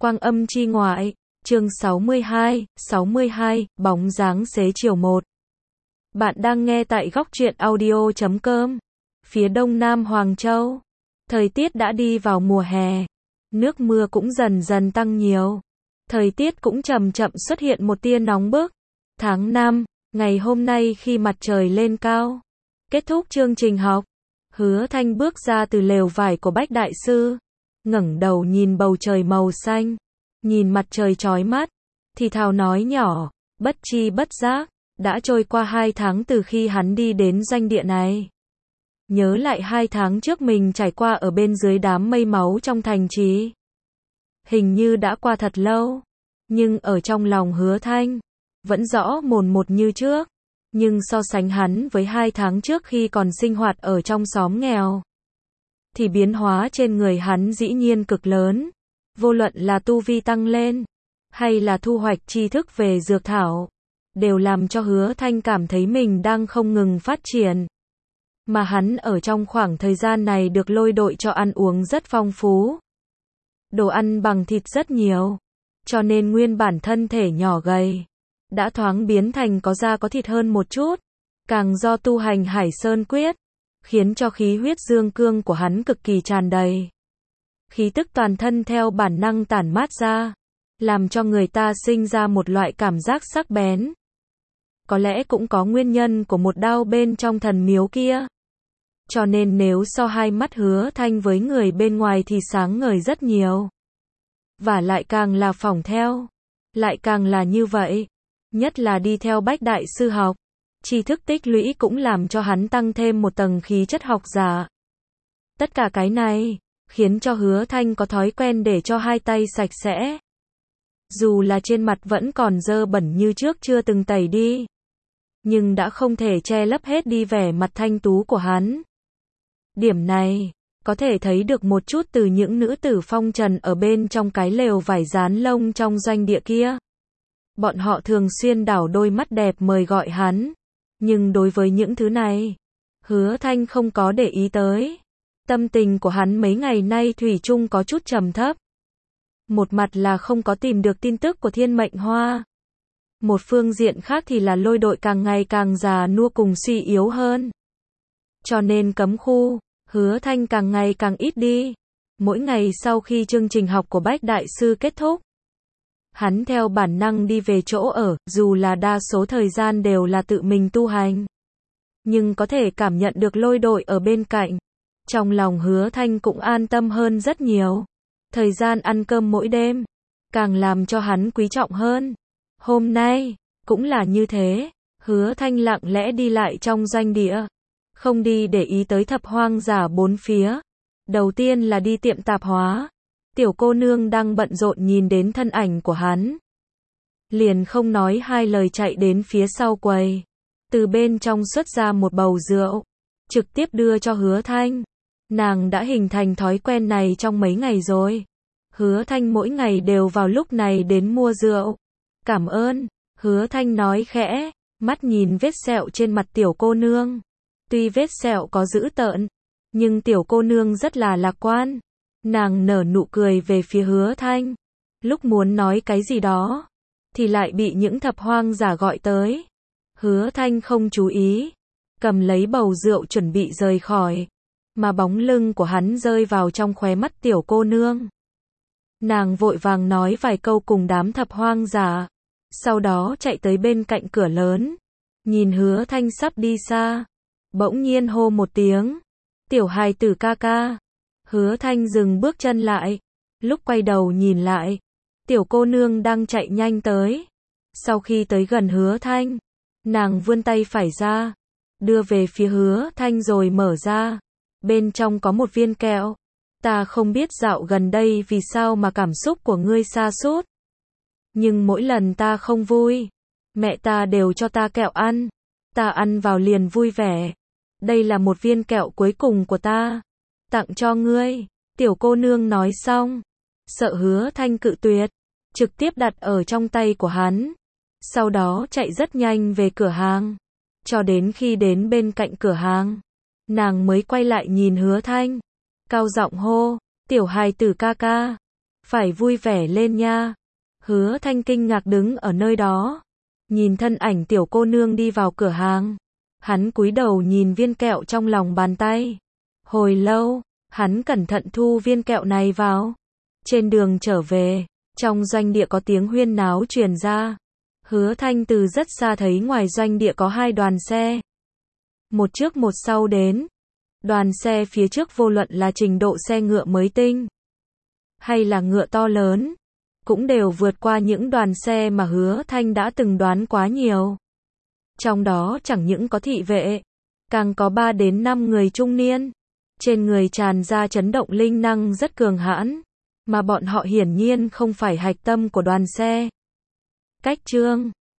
Quang âm chi ngoại, chương 62, bóng dáng xế chiều 1. Bạn đang nghe tại góc truyện audio.com. Phía đông nam Hoàng Châu, thời tiết đã đi vào mùa hè, nước mưa cũng dần dần tăng nhiều. Thời tiết cũng chậm chậm xuất hiện một tia nóng bức. Tháng 5, ngày hôm nay khi mặt trời lên cao, kết thúc chương trình học, Hứa Thanh bước ra từ lều vải của Bách Đại Sư, ngẩng đầu nhìn bầu trời màu xanh, nhìn mặt trời chói mắt, thì thào nói nhỏ, bất chi bất giác, đã trôi qua 2 tháng từ khi hắn đi đến doanh địa này. Nhớ lại 2 tháng trước mình trải qua ở bên dưới đám mây máu trong thành trì. Hình như đã qua thật lâu, nhưng ở trong lòng Hứa Thanh, vẫn rõ mồn một như trước. Nhưng so sánh hắn với 2 tháng trước khi còn sinh hoạt ở trong xóm nghèo, thì biến hóa trên người hắn dĩ nhiên cực lớn. Vô luận là tu vi tăng lên, hay là thu hoạch tri thức về dược thảo, đều làm cho Hứa Thanh cảm thấy mình đang không ngừng phát triển. Mà hắn ở trong khoảng thời gian này được lôi đội cho ăn uống rất phong phú. Đồ ăn bằng thịt rất nhiều, cho nên nguyên bản thân thể nhỏ gầy đã thoáng biến thành có da có thịt hơn một chút. Càng do tu hành Hải Sơn Quyết, khiến cho khí huyết dương cương của hắn cực kỳ tràn đầy. Khí tức toàn thân theo bản năng tản mát ra, làm cho người ta sinh ra một loại cảm giác sắc bén. Có lẽ cũng có nguyên nhân của một đao bên trong thần miếu kia. Cho nên nếu so hai mắt Hứa Thanh với người bên ngoài thì sáng ngời rất nhiều. Và lại càng là phỏng theo, lại càng là như vậy. Nhất là đi theo Bách Đại Sư học, tri thức tích lũy cũng làm cho hắn tăng thêm một tầng khí chất học giả. Tất cả cái này khiến cho Hứa Thanh có thói quen để cho hai tay sạch sẽ. Dù là trên mặt vẫn còn dơ bẩn như trước chưa từng tẩy đi, nhưng đã không thể che lấp hết đi vẻ mặt thanh tú của hắn. Điểm này có thể thấy được một chút từ những nữ tử phong trần ở bên trong cái lều vải dán lông trong doanh địa kia. Bọn họ thường xuyên đảo đôi mắt đẹp mời gọi hắn, nhưng đối với những thứ này, Hứa Thanh không có để ý tới. Tâm tình của hắn mấy ngày nay thủy chung có chút trầm thấp. Một mặt là không có tìm được tin tức của Thiên Mệnh Hoa. Một phương diện khác thì là lôi đội càng ngày càng già nua cùng suy yếu hơn. Cho nên cấm khu, Hứa Thanh càng ngày càng ít đi. Mỗi ngày sau khi chương trình học của Bách Đại Sư kết thúc, hắn theo bản năng đi về chỗ ở, dù là đa số thời gian đều là tự mình tu hành. Nhưng có thể cảm nhận được lôi đội ở bên cạnh. Trong lòng Hứa Thanh cũng an tâm hơn rất nhiều. Thời gian ăn cơm mỗi đêm, càng làm cho hắn quý trọng hơn. Hôm nay, cũng là như thế. Hứa Thanh lặng lẽ đi lại trong doanh địa, không đi để ý tới thập hoang giả bốn phía. Đầu tiên là đi tiệm tạp hóa. Tiểu cô nương đang bận rộn nhìn đến thân ảnh của hắn, liền không nói hai lời chạy đến phía sau quầy, từ bên trong xuất ra một bầu rượu, trực tiếp đưa cho Hứa Thanh. Nàng đã hình thành thói quen này trong mấy ngày rồi. Hứa Thanh mỗi ngày đều vào lúc này đến mua rượu. Cảm ơn, Hứa Thanh nói khẽ, mắt nhìn vết sẹo trên mặt tiểu cô nương. Tuy vết sẹo có dữ tợn, nhưng tiểu cô nương rất là lạc quan. Nàng nở nụ cười về phía Hứa Thanh. Lúc muốn nói cái gì đó, thì lại bị những thập hoang giả gọi tới. Hứa Thanh không chú ý, cầm lấy bầu rượu chuẩn bị rời khỏi. Mà bóng lưng của hắn rơi vào trong khóe mắt tiểu cô nương. Nàng vội vàng nói vài câu cùng đám thập hoang giả. Sau đó chạy tới bên cạnh cửa lớn. Nhìn Hứa Thanh sắp đi xa, bỗng nhiên hô một tiếng. Tiểu hài tử ca ca. Hứa Thanh dừng bước chân lại. Lúc quay đầu nhìn lại, tiểu cô nương đang chạy nhanh tới. Sau khi tới gần Hứa Thanh, nàng vươn tay phải ra, đưa về phía Hứa Thanh rồi mở ra. Bên trong có một viên kẹo. Ta không biết dạo gần đây vì sao mà cảm xúc của ngươi sa sút, nhưng mỗi lần ta không vui, mẹ ta đều cho ta kẹo ăn. Ta ăn vào liền vui vẻ. Đây là một viên kẹo cuối cùng của ta, tặng cho ngươi. Tiểu cô nương nói xong, sợ Hứa Thanh cự tuyệt, trực tiếp đặt ở trong tay của hắn. Sau đó chạy rất nhanh về cửa hàng. Cho đến khi đến bên cạnh cửa hàng, nàng mới quay lại nhìn Hứa Thanh, cao giọng hô, tiểu hài tử ca ca. Phải vui vẻ lên nha. Hứa Thanh kinh ngạc đứng ở nơi đó. Nhìn thân ảnh tiểu cô nương đi vào cửa hàng. Hắn cúi đầu nhìn viên kẹo trong lòng bàn tay. Hồi lâu, hắn cẩn thận thu viên kẹo này vào. Trên đường trở về, trong doanh địa có tiếng huyên náo truyền ra. Hứa Thanh từ rất xa thấy ngoài doanh địa có hai đoàn xe. Một trước một sau đến. Đoàn xe phía trước vô luận là trình độ xe ngựa mới tinh, hay là ngựa to lớn, cũng đều vượt qua những đoàn xe mà Hứa Thanh đã từng đoán quá nhiều. Trong đó chẳng những có thị vệ, càng có 3 đến 5 người trung niên. Trên người tràn ra chấn động linh năng rất cường hãn, mà bọn họ hiển nhiên không phải hạch tâm của đoàn xe. Cách chương